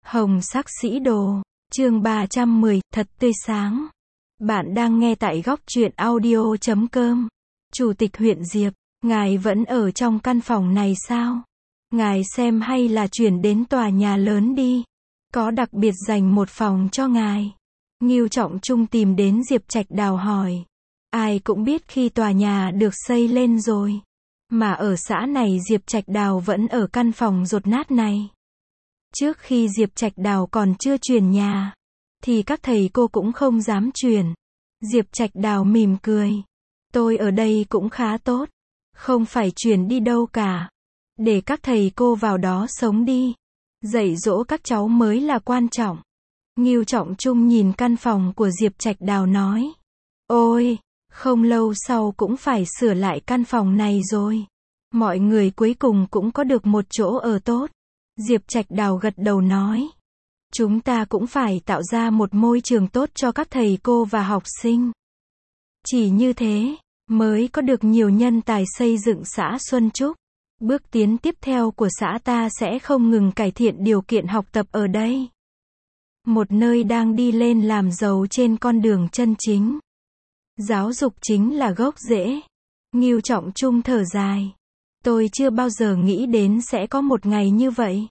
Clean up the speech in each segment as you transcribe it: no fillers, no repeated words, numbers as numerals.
Hồng sắc sĩ đồ, chương 310, thật tươi sáng. Bạn đang nghe tại góc truyện audio.com. Chủ tịch huyện Diệp, ngài vẫn ở trong căn phòng này sao? Ngài xem hay là chuyển đến tòa nhà lớn đi. Có đặc biệt dành một phòng cho ngài. Ngưu Trọng Trung tìm đến Diệp Trạch Đào hỏi. Ai cũng biết khi tòa nhà được xây lên rồi. Mà ở xã này Diệp Trạch Đào vẫn ở căn phòng dột nát này. Trước khi Diệp Trạch Đào còn chưa chuyển nhà, thì các thầy cô cũng không dám chuyển. Diệp Trạch Đào mỉm cười. Tôi ở đây cũng khá tốt. Không phải chuyển đi đâu cả. Để các thầy cô vào đó sống đi. Dạy dỗ các cháu mới là quan trọng. Ngưu Trọng Trung nhìn căn phòng của Diệp Trạch Đào nói. Ôi, không lâu sau cũng phải sửa lại căn phòng này rồi. Mọi người cuối cùng cũng có được một chỗ ở tốt. Diệp Trạch Đào gật đầu nói. Chúng ta cũng phải tạo ra một môi trường tốt cho các thầy cô và học sinh. Chỉ như thế, mới có được nhiều nhân tài xây dựng xã Xuân Trúc. Bước tiến tiếp theo của xã ta sẽ không ngừng cải thiện điều kiện học tập ở đây. Một nơi đang đi lên làm giàu trên con đường chân chính. Giáo dục chính là gốc rễ. Ngưu Trọng Trung thở dài. Tôi chưa bao giờ nghĩ đến sẽ có một ngày như vậy.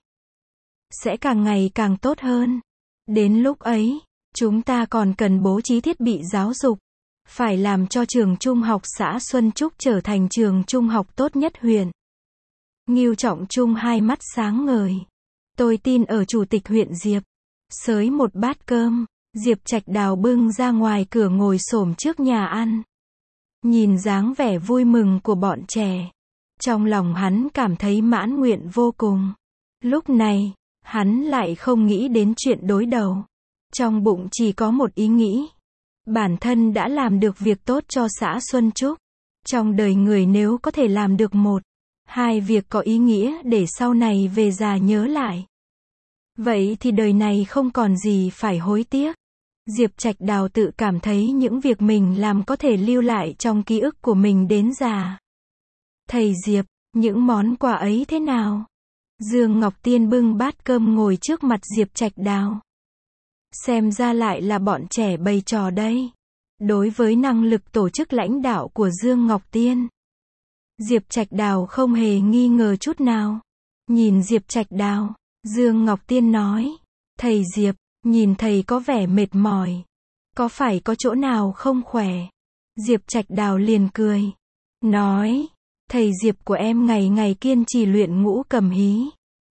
Sẽ càng ngày càng tốt hơn. Đến lúc ấy, chúng ta còn cần bố trí thiết bị giáo dục. Phải làm cho trường trung học xã Xuân Trúc trở thành trường trung học tốt nhất huyện. Ngưu Trọng Trung hai mắt sáng ngời. Tôi tin ở chủ tịch huyện Diệp. Xới một bát cơm, Diệp Trạch Đào bưng ra ngoài cửa ngồi xổm trước nhà ăn. Nhìn dáng vẻ vui mừng của bọn trẻ. Trong lòng hắn cảm thấy mãn nguyện vô cùng. Lúc này, hắn lại không nghĩ đến chuyện đối đầu. Trong bụng chỉ có một ý nghĩ. Bản thân đã làm được việc tốt cho xã Xuân Trúc. Trong đời người nếu có thể làm được một, hai việc có ý nghĩa để sau này về già nhớ lại. Vậy thì đời này không còn gì phải hối tiếc. Diệp Trạch Đào tự cảm thấy những việc mình làm có thể lưu lại trong ký ức của mình đến già. Thầy Diệp, những món quà ấy thế nào? Dương Ngọc Tiên bưng bát cơm ngồi trước mặt Diệp Trạch Đào. Xem ra lại là bọn trẻ bày trò đây. Đối với năng lực tổ chức lãnh đạo của Dương Ngọc Tiên, Diệp Trạch Đào không hề nghi ngờ chút nào. Nhìn Diệp Trạch Đào, Dương Ngọc Tiên nói. Thầy Diệp, nhìn thầy có vẻ mệt mỏi. Có phải có chỗ nào không khỏe? Diệp Trạch Đào liền cười. Nói. Thầy Diệp của em ngày ngày kiên trì luyện ngũ cầm hí.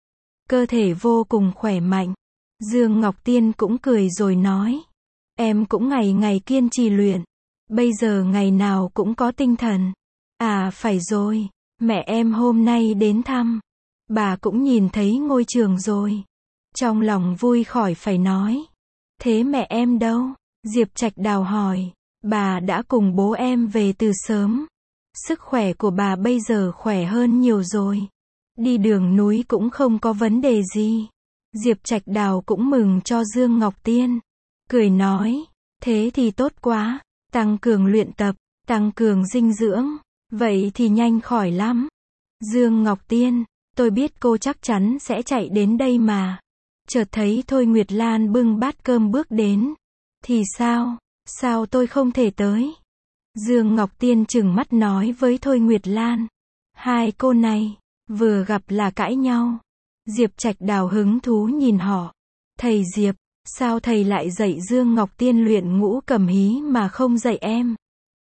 Cơ thể vô cùng khỏe mạnh. Dương Ngọc Tiên cũng cười rồi nói. Em cũng ngày ngày kiên trì luyện. Bây giờ ngày nào cũng có tinh thần. À phải rồi, mẹ em hôm nay đến thăm. Bà cũng nhìn thấy ngôi trường rồi. Trong lòng vui khỏi phải nói. Thế mẹ em đâu? Diệp Trạch Đào hỏi. Bà đã cùng bố em về từ sớm. Sức khỏe của bà bây giờ khỏe hơn nhiều rồi. Đi đường núi cũng không có vấn đề gì. Diệp Trạch Đào cũng mừng cho Dương Ngọc Tiên. Cười nói. Thế thì tốt quá. Tăng cường luyện tập, tăng cường dinh dưỡng. Vậy thì nhanh khỏi lắm. Dương Ngọc Tiên, tôi biết cô chắc chắn sẽ chạy đến đây mà. Chợt thấy Thôi Nguyệt Lan bưng bát cơm bước đến. Thì sao? Sao tôi không thể tới? Dương Ngọc Tiên trừng mắt nói với Thôi Nguyệt Lan. Hai cô này, vừa gặp là cãi nhau. Diệp Trạch Đào hứng thú nhìn họ. Thầy Diệp, sao thầy lại dạy Dương Ngọc Tiên luyện ngũ cầm hí mà không dạy em?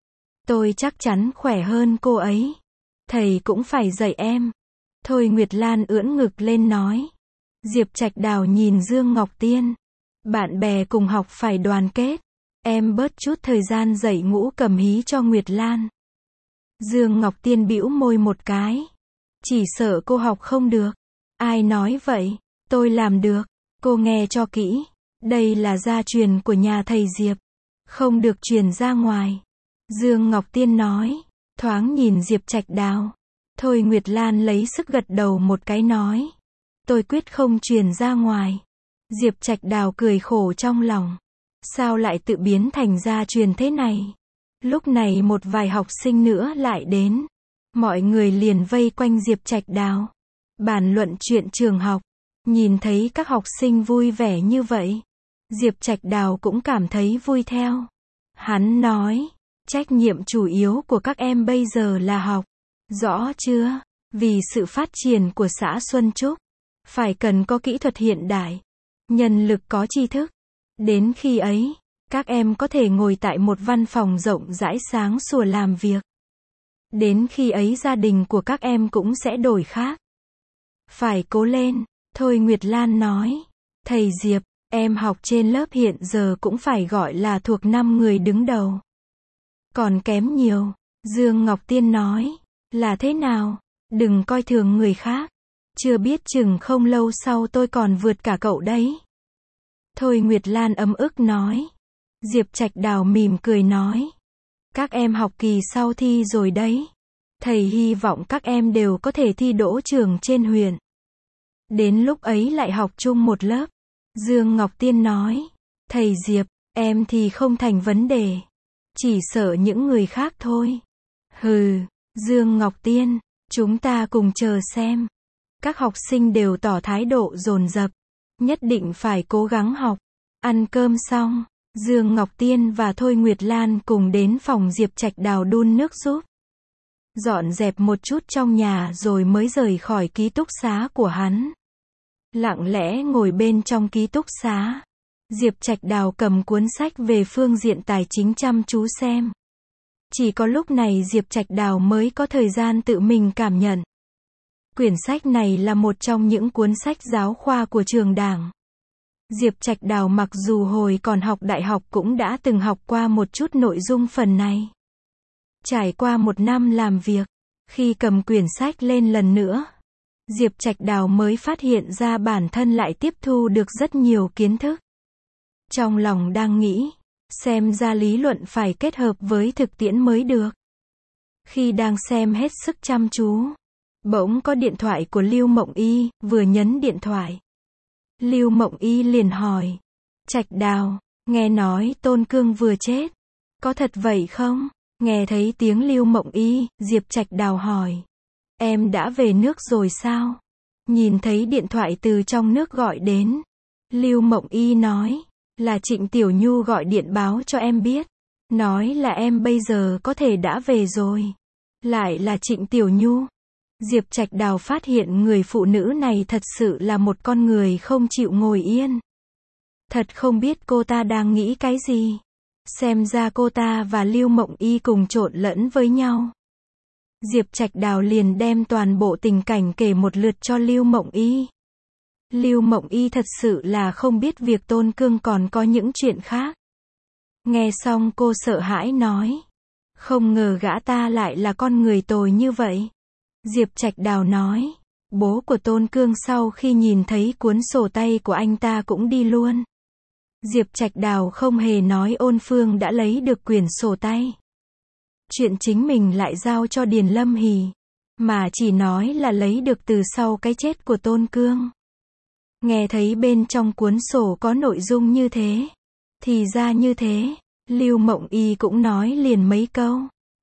Tôi chắc chắn khỏe hơn cô ấy. Thầy cũng phải dạy em. Thôi Nguyệt Lan ưỡn ngực lên nói. Diệp Trạch Đào nhìn Dương Ngọc Tiên. Bạn bè cùng học phải đoàn kết. Em bớt chút thời gian dạy ngũ cầm hí cho Nguyệt Lan. Dương Ngọc Tiên bĩu môi một cái. Chỉ sợ cô học không được. Ai nói vậy? Tôi làm được. Cô nghe cho kỹ. Đây là gia truyền của nhà thầy Diệp. Không được truyền ra ngoài. Dương Ngọc Tiên nói. Thoáng nhìn Diệp Trạch Đào. Thôi Nguyệt Lan lấy sức gật đầu một cái nói. Tôi quyết không truyền ra ngoài. Diệp Trạch Đào cười khổ trong lòng. Sao lại tự biến thành gia truyền thế này? Lúc này một vài học sinh nữa lại đến. Mọi người liền vây quanh Diệp Trạch Đào. Bàn luận chuyện trường học. Nhìn thấy các học sinh vui vẻ như vậy, Diệp Trạch Đào cũng cảm thấy vui theo. Hắn nói, trách nhiệm chủ yếu của các em bây giờ là học. Rõ chưa? Vì sự phát triển của xã Xuân Trúc, phải cần có kỹ thuật hiện đại, nhân lực có tri thức. Đến khi ấy, các em có thể ngồi tại một văn phòng rộng rãi sáng sủa làm việc. Đến khi ấy gia đình của các em cũng sẽ đổi khác. Phải cố lên, Thôi Nguyệt Lan nói. Thầy Diệp, em học trên lớp hiện giờ cũng phải gọi là thuộc 5 người đứng đầu. Còn kém nhiều, Dương Ngọc Tiên nói. Là thế nào? Đừng coi thường người khác. Chưa biết chừng không lâu sau tôi còn vượt cả cậu đấy. Thôi Nguyệt Lan ấm ức nói. Diệp Trạch Đào mỉm cười nói. Các em học kỳ sau thi rồi đấy. Thầy hy vọng các em đều có thể thi đỗ trường trên huyện. Đến lúc ấy lại học chung một lớp. Dương Ngọc Tiên nói. Thầy Diệp, em thì không thành vấn đề. Chỉ sợ những người khác thôi. Hừ, Dương Ngọc Tiên, chúng ta cùng chờ xem. Các học sinh đều tỏ thái độ dồn dập. Nhất định phải cố gắng học. Ăn cơm xong, Dương Ngọc Tiên và Thôi Nguyệt Lan cùng đến phòng Diệp Trạch Đào đun nước giúp. Dọn dẹp một chút trong nhà rồi mới rời khỏi ký túc xá của hắn. Lặng lẽ ngồi bên trong ký túc xá. Diệp Trạch Đào cầm cuốn sách về phương diện tài chính chăm chú xem. Chỉ có lúc này Diệp Trạch Đào mới có thời gian tự mình cảm nhận. Quyển sách này là một trong những cuốn sách giáo khoa của trường Đảng. Diệp Trạch Đào mặc dù hồi còn học đại học cũng đã từng học qua một chút nội dung phần này. Trải qua một năm làm việc, khi cầm quyển sách lên lần nữa, Diệp Trạch Đào mới phát hiện ra bản thân lại tiếp thu được rất nhiều kiến thức. Trong lòng đang nghĩ, xem ra lý luận phải kết hợp với thực tiễn mới được. Khi đang xem hết sức chăm chú, bỗng có điện thoại của Lưu Mộng Y, vừa nhấn điện thoại. Lưu Mộng Y liền hỏi. Trạch Đào, nghe nói Tôn Cương vừa chết. Có thật vậy không? Nghe thấy tiếng Lưu Mộng Y, Diệp Trạch Đào hỏi. Em đã về nước rồi sao? Nhìn thấy điện thoại từ trong nước gọi đến. Lưu Mộng Y nói. Là Trịnh Tiểu Nhu gọi điện báo cho em biết. Nói là em bây giờ có thể đã về rồi. Lại là Trịnh Tiểu Nhu. Diệp Trạch Đào phát hiện người phụ nữ này thật sự là một con người không chịu ngồi yên. Thật không biết cô ta đang nghĩ cái gì. Xem ra cô ta và Lưu Mộng Y cùng trộn lẫn với nhau. Diệp Trạch Đào liền đem toàn bộ tình cảnh kể một lượt cho Lưu Mộng Y. Lưu Mộng Y thật sự là không biết việc Tôn Cương còn có những chuyện khác. Nghe xong cô sợ hãi nói. Không ngờ gã ta lại là con người tồi như vậy. Diệp Trạch Đào nói. Bố của Tôn Cương sau khi nhìn thấy cuốn sổ tay của anh ta cũng đi luôn. Diệp Trạch Đào không hề nói Ôn Phương đã lấy được quyển sổ tay. Chuyện chính mình lại giao cho Điền Lâm Hỷ. Mà chỉ nói là lấy được từ sau cái chết của Tôn Cương. Nghe thấy bên trong cuốn sổ có nội dung như thế. Thì ra như thế. Lưu Mộng Y cũng nói liền mấy câu.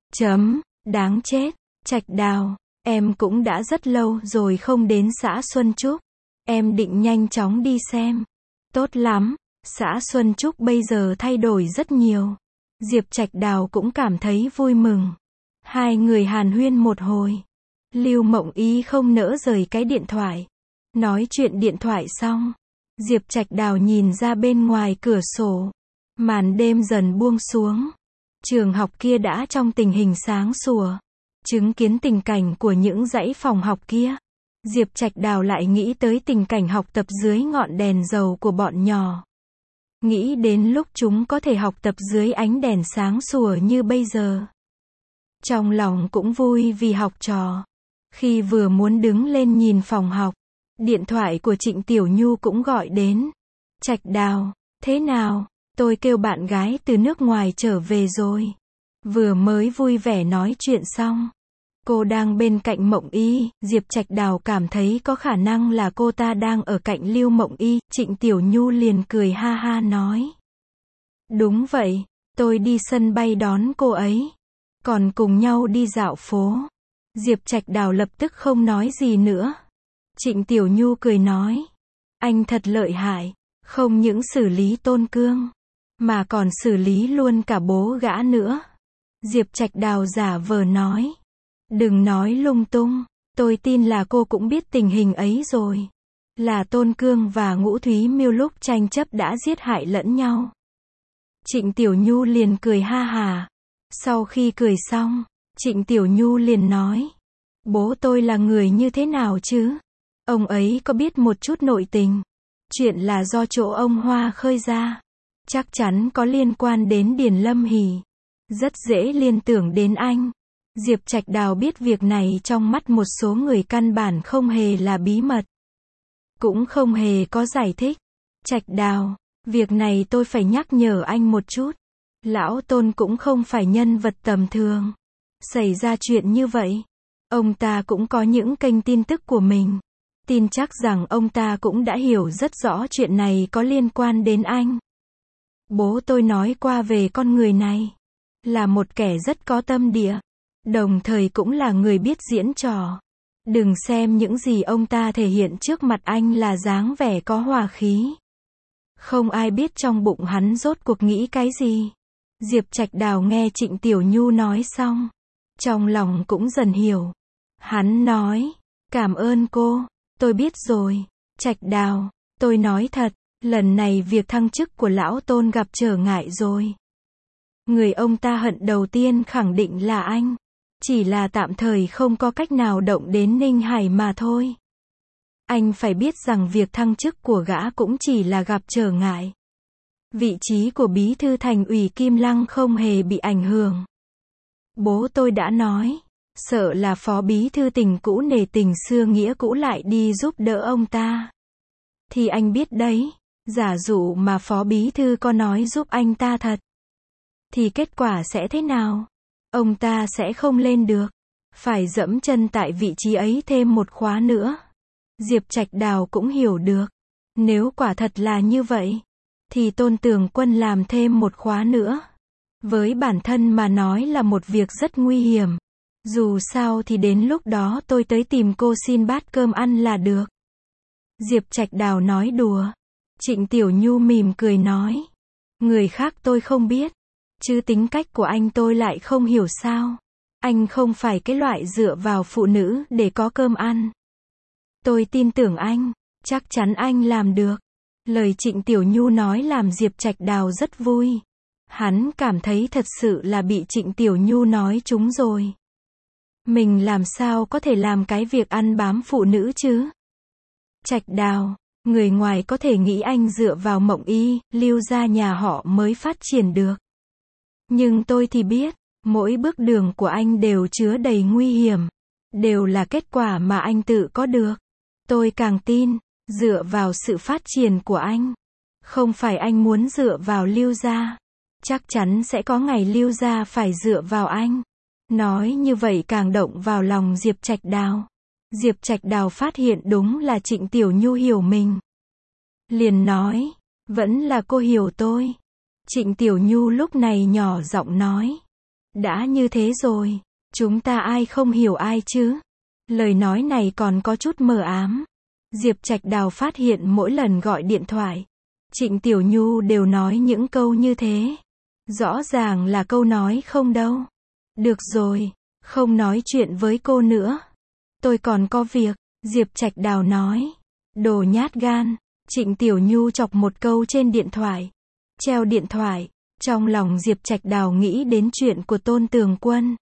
Đáng chết. Trạch Đào, em cũng đã rất lâu rồi không đến xã Xuân Trúc. Em định nhanh chóng đi xem. Tốt lắm. Xã Xuân Trúc bây giờ thay đổi rất nhiều. Diệp Trạch Đào cũng cảm thấy vui mừng. Hai người hàn huyên một hồi. Lưu Mộng Y không nỡ rời cái điện thoại. Nói chuyện điện thoại xong, Diệp Trạch Đào nhìn ra bên ngoài cửa sổ. Màn đêm dần buông xuống. Trường học kia đã trong tình hình sáng sủa. Chứng kiến tình cảnh của những dãy phòng học kia, Diệp Trạch Đào lại nghĩ tới tình cảnh học tập dưới ngọn đèn dầu của bọn nhỏ. Nghĩ đến lúc chúng có thể học tập dưới ánh đèn sáng sủa như bây giờ. Trong lòng cũng vui vì học trò. Khi vừa muốn đứng lên nhìn phòng học, điện thoại của Trịnh Tiểu Nhu cũng gọi đến. Trạch Đào, thế nào? Tôi kêu bạn gái từ nước ngoài trở về rồi. Vừa mới vui vẻ nói chuyện xong. Cô đang bên cạnh Mộng Y, Diệp Trạch Đào cảm thấy có khả năng là cô ta đang ở cạnh Lưu Mộng Y. Trịnh Tiểu Nhu liền cười ha ha nói. Đúng vậy, tôi đi sân bay đón cô ấy. Còn cùng nhau đi dạo phố. Diệp Trạch Đào lập tức không nói gì nữa. Trịnh Tiểu Nhu cười nói. Anh thật lợi hại, không những xử lý Tôn Cương, mà còn xử lý luôn cả bố gã nữa. Diệp Trạch Đào giả vờ nói. Đừng nói lung tung, tôi tin là cô cũng biết tình hình ấy rồi. Là Tôn Cương và Ngũ Thúy Miêu lúc tranh chấp đã giết hại lẫn nhau. Trịnh Tiểu Nhu liền cười ha hà. Sau khi cười xong, Trịnh Tiểu Nhu liền nói. Bố tôi là người như thế nào chứ? Ông ấy có biết một chút nội tình. Chuyện là do chỗ ông Hoa khơi ra. Chắc chắn có liên quan đến Điền Lâm Hỷ. Rất dễ liên tưởng đến anh. Diệp Trạch Đào biết việc này trong mắt một số người căn bản không hề là bí mật. Cũng không hề có giải thích. Trạch Đào, việc này tôi phải nhắc nhở anh một chút. Lão Tôn cũng không phải nhân vật tầm thường. Xảy ra chuyện như vậy, ông ta cũng có những kênh tin tức của mình. Tin chắc rằng ông ta cũng đã hiểu rất rõ chuyện này có liên quan đến anh. Bố tôi nói qua về con người này. Là một kẻ rất có tâm địa. Đồng thời cũng là người biết diễn trò. Đừng xem những gì ông ta thể hiện trước mặt anh là dáng vẻ có hòa khí. Không ai biết trong bụng hắn rốt cuộc nghĩ cái gì. Diệp Trạch Đào nghe Trịnh Tiểu Nhu nói xong, trong lòng cũng dần hiểu. Hắn nói, cảm ơn cô, tôi biết rồi. Trạch Đào, tôi nói thật, lần này việc thăng chức của lão Tôn gặp trở ngại rồi. Người ông ta hận đầu tiên khẳng định là anh. Chỉ là tạm thời không có cách nào động đến Ninh Hải mà thôi. Anh phải biết rằng việc thăng chức của gã cũng chỉ là gặp trở ngại. Vị trí của bí thư thành ủy Kim Lăng không hề bị ảnh hưởng. Bố tôi đã nói, sợ là phó bí thư tỉnh cũ nể tình xưa nghĩa cũ lại đi giúp đỡ ông ta. Thì anh biết đấy, giả dụ mà phó bí thư có nói giúp anh ta thật, thì kết quả sẽ thế nào? Ông ta sẽ không lên được. Phải dẫm chân tại vị trí ấy thêm một khóa nữa. Diệp Trạch Đào cũng hiểu được. Nếu quả thật là như vậy, thì Tôn Tường Quân làm thêm một khóa nữa. Với bản thân mà nói là một việc rất nguy hiểm. Dù sao thì đến lúc đó tôi tới tìm cô xin bát cơm ăn là được. Diệp Trạch Đào nói đùa. Trịnh Tiểu Nhu mỉm cười nói. Người khác tôi không biết. Chứ tính cách của anh tôi lại không hiểu sao. Anh không phải cái loại dựa vào phụ nữ để có cơm ăn. Tôi tin tưởng anh, chắc chắn anh làm được. Lời Trịnh Tiểu Nhu nói làm Diệp Trạch Đào rất vui. Hắn cảm thấy thật sự là bị Trịnh Tiểu Nhu nói trúng rồi. Mình làm sao có thể làm cái việc ăn bám phụ nữ chứ? Trạch Đào, người ngoài có thể nghĩ anh dựa vào Mộng Y, Lưu gia nhà họ mới phát triển được. Nhưng tôi thì biết, mỗi bước đường của anh đều chứa đầy nguy hiểm. Đều là kết quả mà anh tự có được. Tôi càng tin, dựa vào sự phát triển của anh. Không phải anh muốn dựa vào Lưu gia. Chắc chắn sẽ có ngày Lưu gia phải dựa vào anh. Nói như vậy càng động vào lòng Diệp Trạch Đào. Diệp Trạch Đào phát hiện đúng là Trịnh Tiểu Nhu hiểu mình. Liền nói, vẫn là cô hiểu tôi. Trịnh Tiểu Nhu lúc này nhỏ giọng nói. Đã như thế rồi, chúng ta ai không hiểu ai chứ? Lời nói này còn có chút mờ ám. Diệp Trạch Đào phát hiện mỗi lần gọi điện thoại, Trịnh Tiểu Nhu đều nói những câu như thế. Rõ ràng là câu nói không đâu. Được rồi, không nói chuyện với cô nữa. Tôi còn có việc, Diệp Trạch Đào nói. Đồ nhát gan, Trịnh Tiểu Nhu chọc một câu trên điện thoại. Treo điện thoại, trong lòng Diệp Trạch Đào nghĩ đến chuyện của Tôn Tường Quân.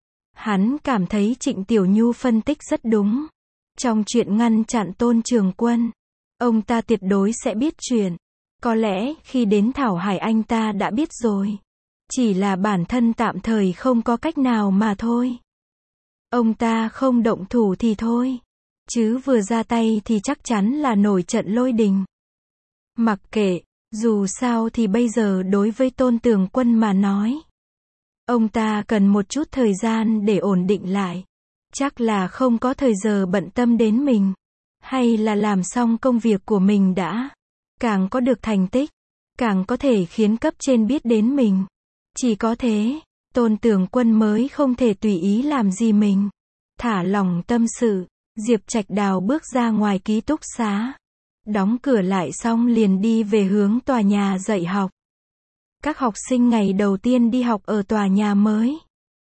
Hắn cảm thấy Trịnh Tiểu Nhu phân tích rất đúng. Trong chuyện ngăn chặn Tôn Trường Quân, ông ta tuyệt đối sẽ biết chuyện. Có lẽ khi đến Thảo Hải anh ta đã biết rồi. Chỉ là bản thân tạm thời không có cách nào mà thôi. Ông ta không động thủ thì thôi. Chứ vừa ra tay thì chắc chắn là nổi trận lôi đình. Mặc kệ, dù sao thì bây giờ đối với Tôn Tường Quân mà nói, ông ta cần một chút thời gian để ổn định lại. Chắc là không có thời giờ bận tâm đến mình. Hay là làm xong công việc của mình đã. Càng có được thành tích, càng có thể khiến cấp trên biết đến mình. Chỉ có thế, Tôn Tường Quân mới không thể tùy ý làm gì mình. Thả lòng tâm sự, Diệp Trạch Đào bước ra ngoài ký túc xá. Đóng cửa lại xong liền đi về hướng tòa nhà dạy học. Các học sinh ngày đầu tiên đi học ở tòa nhà mới.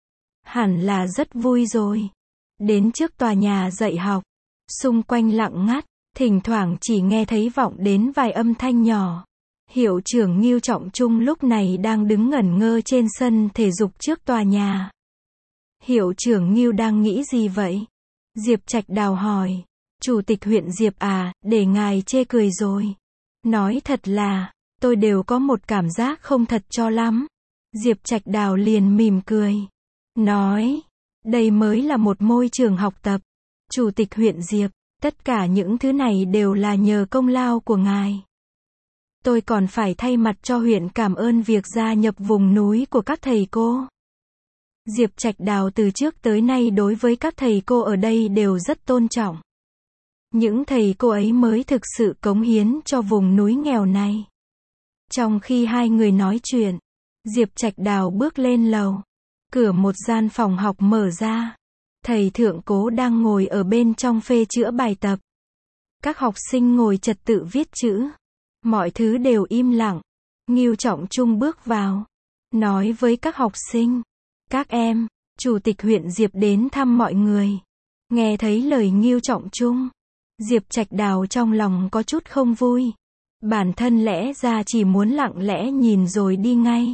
Hẳn là rất vui rồi. Đến trước tòa nhà dạy học. Xung quanh lặng ngắt, thỉnh thoảng chỉ nghe thấy vọng đến vài âm thanh nhỏ. Hiệu trưởng Ngưu Trọng Trung lúc này đang đứng ngẩn ngơ trên sân thể dục trước tòa nhà. Hiệu trưởng Ngưu đang nghĩ gì vậy? Diệp Trạch Đào hỏi. Chủ tịch huyện Diệp à, để ngài chê cười rồi. Nói thật là, tôi đều có một cảm giác không thật cho lắm. Diệp Trạch Đào liền mỉm cười. Nói, đây mới là một môi trường học tập. Chủ tịch huyện Diệp, tất cả những thứ này đều là nhờ công lao của ngài. Tôi còn phải thay mặt cho huyện cảm ơn việc gia nhập vùng núi của các thầy cô. Diệp Trạch Đào từ trước tới nay đối với các thầy cô ở đây đều rất tôn trọng. Những thầy cô ấy mới thực sự cống hiến cho vùng núi nghèo này. Trong khi hai người nói chuyện, Diệp Trạch Đào bước lên lầu. Cửa một gian phòng học mở ra. Thầy Thượng Cố đang ngồi ở bên trong phê chữa bài tập. Các học sinh ngồi trật tự viết chữ. Mọi thứ đều im lặng. Ngưu Trọng Trung bước vào. Nói với các học sinh. Các em, Chủ tịch huyện Diệp đến thăm mọi người. Nghe thấy lời Ngưu Trọng Trung. Diệp Trạch Đào trong lòng có chút không vui. Bản thân lẽ ra chỉ muốn lặng lẽ nhìn rồi đi ngay.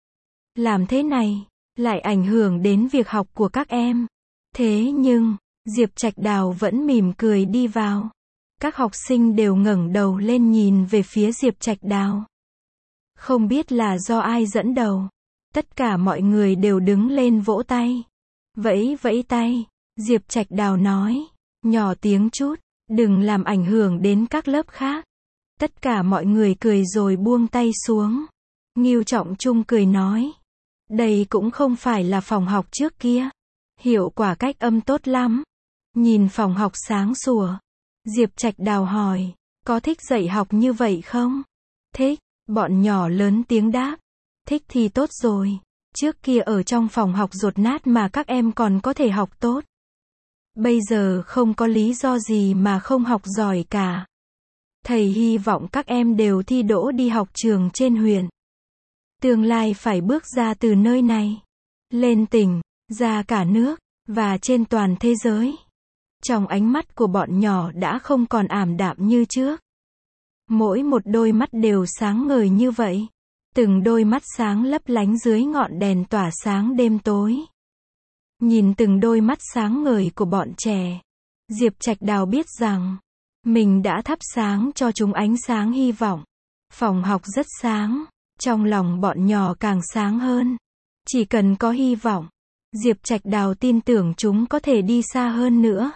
Làm thế này, lại ảnh hưởng đến việc học của các em. Thế nhưng, Diệp Trạch Đào vẫn mỉm cười đi vào. Các học sinh đều ngẩng đầu lên nhìn về phía Diệp Trạch Đào. Không biết là do ai dẫn đầu. Tất cả mọi người đều đứng lên vỗ tay. Vẫy vẫy tay. Diệp Trạch Đào nói. Nhỏ tiếng chút. Đừng làm ảnh hưởng đến các lớp khác. Tất cả mọi người cười rồi buông tay xuống. Ngưu Trọng Trung cười nói. Đây cũng không phải là phòng học trước kia. Hiệu quả cách âm tốt lắm. Nhìn phòng học sáng sủa. Diệp Trạch Đào hỏi. Có thích dạy học như vậy không? Thích. Bọn nhỏ lớn tiếng đáp. Thích thì tốt rồi. Trước kia ở trong phòng học dột nát mà các em còn có thể học tốt. Bây giờ không có lý do gì mà không học giỏi cả. Thầy hy vọng các em đều thi đỗ đi học trường trên huyện. Tương lai phải bước ra từ nơi này. Lên tỉnh, ra cả nước, và trên toàn thế giới. Trong ánh mắt của bọn nhỏ đã không còn ảm đạm như trước. Mỗi một đôi mắt đều sáng ngời như vậy. Từng đôi mắt sáng lấp lánh dưới ngọn đèn tỏa sáng đêm tối. Nhìn từng đôi mắt sáng ngời của bọn trẻ, Diệp Trạch Đào biết rằng, mình đã thắp sáng cho chúng ánh sáng hy vọng. Phòng học rất sáng, trong lòng bọn nhỏ càng sáng hơn. Chỉ cần có hy vọng, Diệp Trạch Đào tin tưởng chúng có thể đi xa hơn nữa.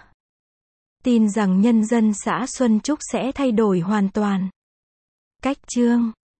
Tin rằng nhân dân xã Xuân Trúc sẽ thay đổi hoàn toàn. Cách chương